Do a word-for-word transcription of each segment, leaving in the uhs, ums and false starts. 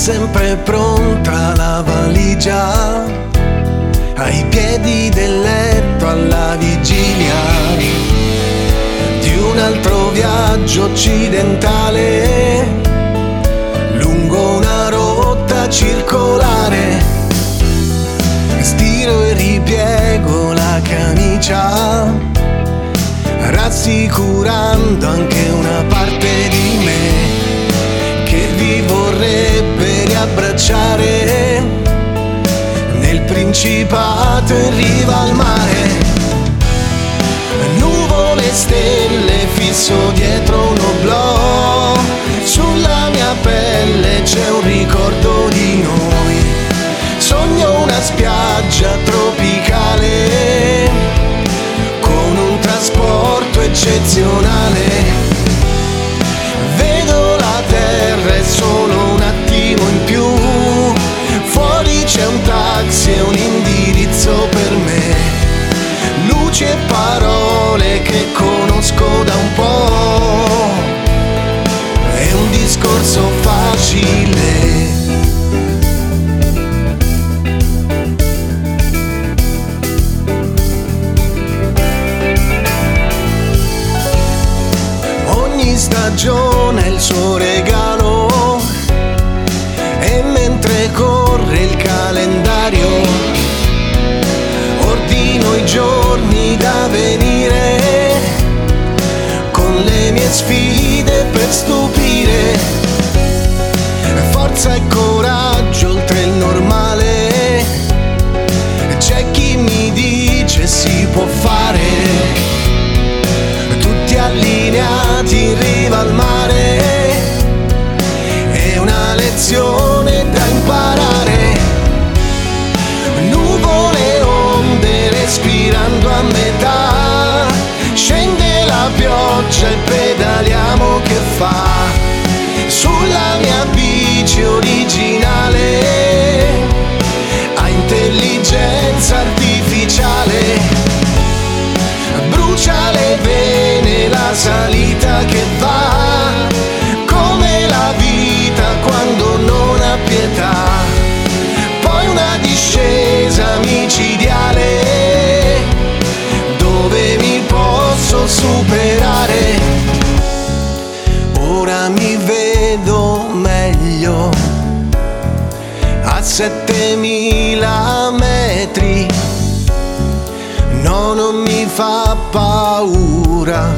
sempre pronta la valigia, ai piedi del letto alla vigilia di un altro viaggio occidentale, lungo una rotta circolare. Stiro e ripiego la camicia, rassicurando anche una parte di me che vi vorrebbe riabbracciare nel Principato in riva al mare. Nuvole, stelle, fisso dietro un oblò, sulla mia pelle c'è un ricordo di noi. Sogno una spiaggia tropicale con un trasporto eccezionale. Vedo la terra e solo un attimo in più, fuori c'è un taxi e un indirizzo per me, luci e parole che conosco da un po', è un discorso facile. Stagione è il suo regalo e mentre corre il calendario ordino i giorni da venire con le mie sfide per stupire. Forza e coraggio oltre il normale, c'è chi mi dice si può fare, allineati in riva al mare, è una lezione da imparare. Nuvole, onde, respirando a metà, scende la pioggia e pedaliamo che fa, sulla mia bici originale, a intelligenza artificiale. Brucia le vene la salita che va, come la vita quando non ha pietà, poi una discesa micidiale dove mi posso superare. Ora mi vedo meglio a settemila metri. No, non mi fa paura,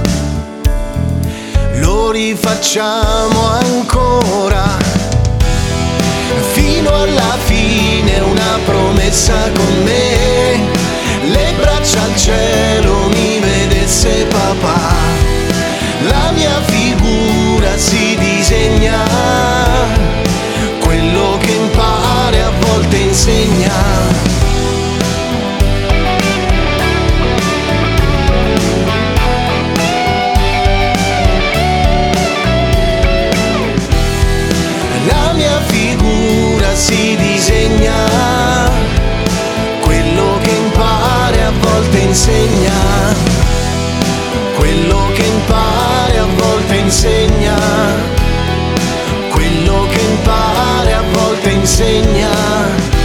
lo rifacciamo ancora, fino alla fine una promessa con me, le braccia al cielo mi vedesse papà, la mia figura si disegna, quello che impara a volte insegna. Si disegna, quello che impara a volte insegna, quello che impara a volte insegna, quello che impara a volte insegna.